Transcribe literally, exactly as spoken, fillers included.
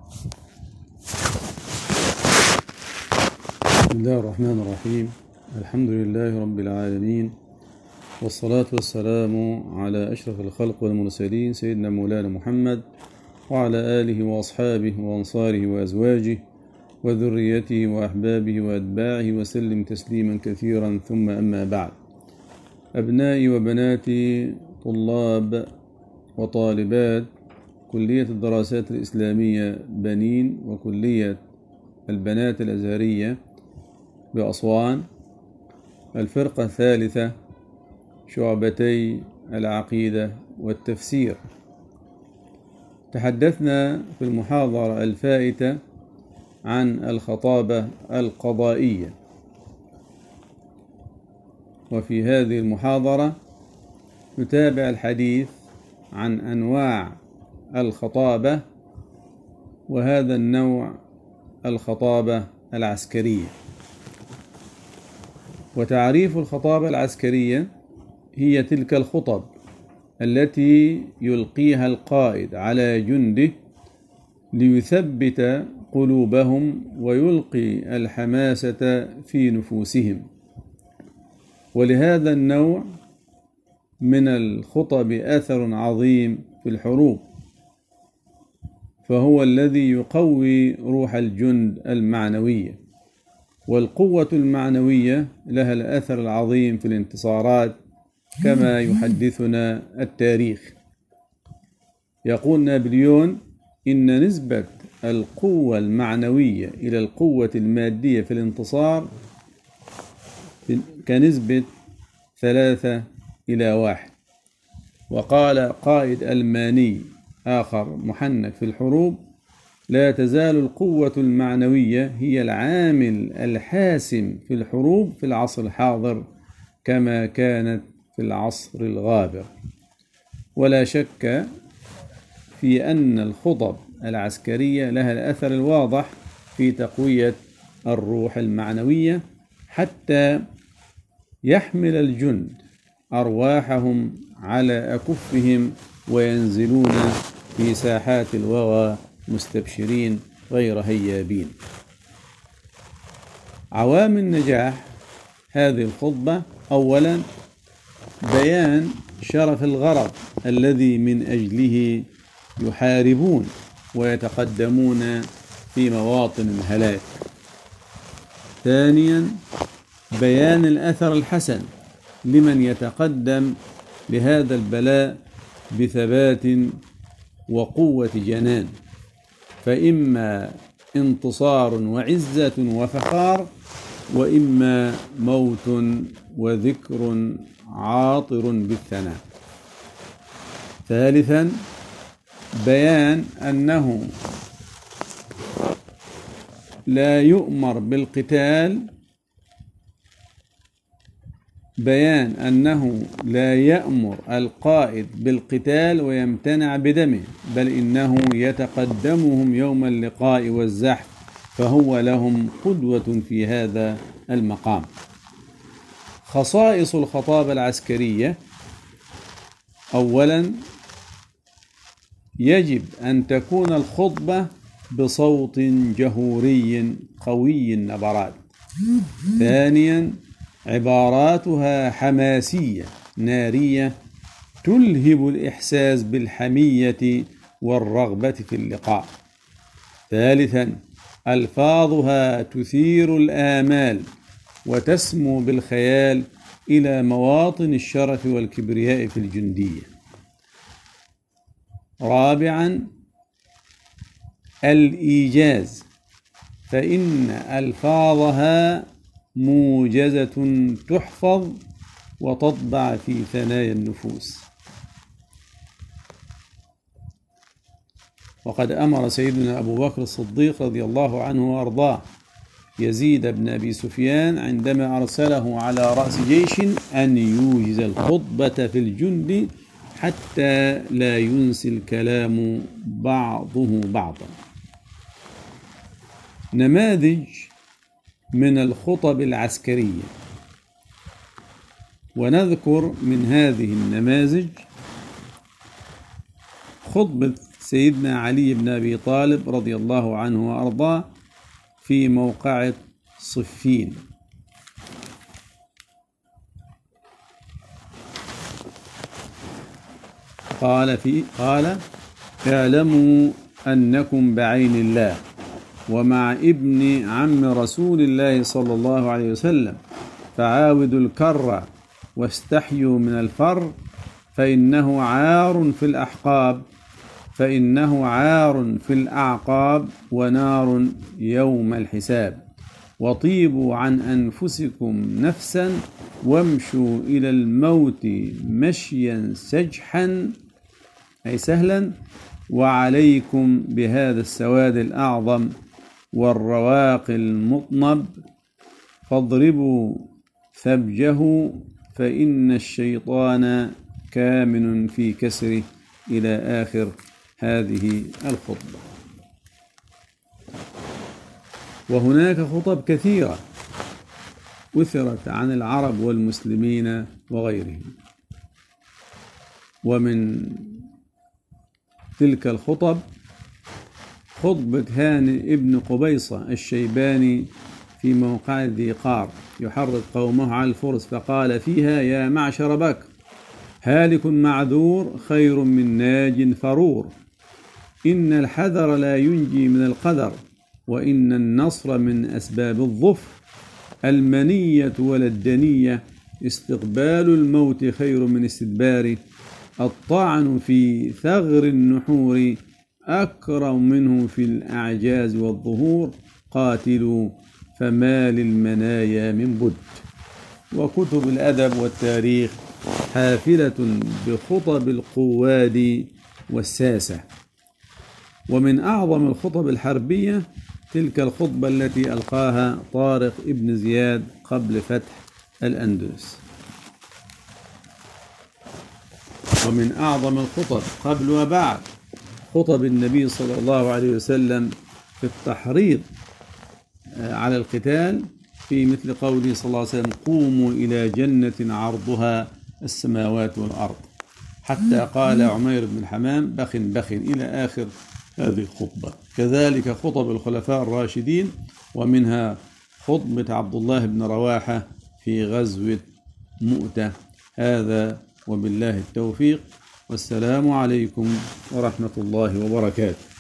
بسم الله الرحمن الرحيم. الحمد لله رب العالمين، والصلاة والسلام على أشرف الخلق والمرسلين سيدنا مولانا محمد وعلى آله وأصحابه وأنصاره وأزواجه وذريته وأحبابه وأتباعه وسلم تسليما كثيرا، ثم أما بعد. أبنائي وبناتي طلاب وطالبات كلية الدراسات الإسلامية بنين وكلية البنات الأزهرية بأسوان، الفرقة الثالثة، شعبتي العقيدة والتفسير. تحدثنا في المحاضرة الفائتة عن الخطابة القضائية، وفي هذه المحاضرة نتابع الحديث عن أنواع الخطابة، وهذا النوع الخطابة العسكرية. وتعريف الخطابة العسكرية هي تلك الخطب التي يلقيها القائد على جنده ليثبت قلوبهم ويلقي الحماسة في نفوسهم. ولهذا النوع من الخطب أثر عظيم في الحروب، فهو الذي يقوي روح الجند المعنوية، والقوة المعنوية لها الأثر العظيم في الانتصارات كما يحدثنا التاريخ. يقول نابليون إن نسبة القوة المعنوية إلى القوة المادية في الانتصار كنسبة ثلاثة إلى واحد. وقال قائد ألماني آخر محنك في الحروب: لا تزال القوة المعنوية هي العامل الحاسم في الحروب في العصر الحاضر كما كانت في العصر الغابر. ولا شك في أن الخطب العسكرية لها الأثر الواضح في تقوية الروح المعنوية حتى يحمل الجند أرواحهم على أكفهم وينزلون في ساحات الوغى مستبشرين غير هيابين. عوامل نجاح هذه الخطبة: أولا، بيان شرف الغرض الذي من أجله يحاربون ويتقدمون في مواطن الهلاك. ثانيا، بيان الأثر الحسن لمن يتقدم لهذا البلاء بثبات وقوة جنان، فإما انتصار وعزة وفخار، وإما موت وذكر عاطر بالثناء. ثالثا، بيان أنه لا يؤمر بالقتال بيان أنه لا يأمر القائد بالقتال ويمتنع بدمه، بل إنه يتقدمهم يوم اللقاء والزحف، فهو لهم قدوة في هذا المقام. خصائص الخطابة العسكرية: أولا، يجب أن تكون الخطبة بصوت جهوري قوي النبرات. ثانيا، عباراتها حماسية نارية تلهب الإحساس بالحمية والرغبة في اللقاء. ثالثا، ألفاظها تثير الآمال وتسمو بالخيال إلى مواطن الشرف والكبرياء في الجندية. رابعا، الإيجاز، فإن ألفاظها موجزة تحفظ وتطبع في ثنايا النفوس. وقد أمر سيدنا أبو بكر الصديق رضي الله عنه وأرضاه يزيد بن أبي سفيان عندما أرسله على رأس جيش أن يوجز الخطبة في الجند حتى لا ينسي الكلام بعضه بعضا. نماذج من الخطب العسكرية، ونذكر من هذه النماذج خطبة سيدنا علي بن أبي طالب رضي الله عنه وأرضاه في موقعة صفين. قال في قال اعلموا أنكم بعين الله ومع ابن عم رسول الله صلى الله عليه وسلم، فعاودوا الكر واستحيوا من الفر، فإنه عار في الأحقاب فإنه عار في الأعقاب ونار يوم الحساب. وطيبوا عن أنفسكم نفسا وامشوا إلى الموت مشيا سجحا أي سهلا، وعليكم بهذا السواد الأعظم والرواق المطنب، فاضربوا ثبجه فإن الشيطان كامن في كسره، إلى آخر هذه الخطبة. وهناك خطب كثيرة أثرت عن العرب والمسلمين وغيرهم، ومن تلك الخطب خطبة هانئ ابن قبيصة الشيباني في موقع ذي قار يحرض قومه على الفرس، فقال فيها: يا معشر بكر، هالك معذور خير من ناج فرور، إن الحذر لا ينجي من القدر، وإن النصر من أسباب الظفر، المنية ولا الدنية، استقبال الموت خير من استدباره، الطعن في ثغر النحور أكرم منه في الأعجاز والظهور، قاتلوا فما للمنايا من بد. وكتب الأدب والتاريخ حافلة بخطب القواد والساسة. ومن أعظم الخطب الحربية تلك الخطبة التي ألقاها طارق ابن زياد قبل فتح الأندلس. ومن أعظم الخطب قبل وبعد خطب النبي صلى الله عليه وسلم في التحريض على القتال، في مثل قوله صلى الله عليه وسلم: قوموا إلى جنة عرضها السماوات والأرض، حتى قال عمير بن الحمام: بخ بخ، إلى آخر هذه الخطبة. كذلك خطب الخلفاء الراشدين، ومنها خطبة عبد الله بن رواحة في غزوة مؤتة. هذا وبالله التوفيق، والسلام عليكم ورحمة الله وبركاته.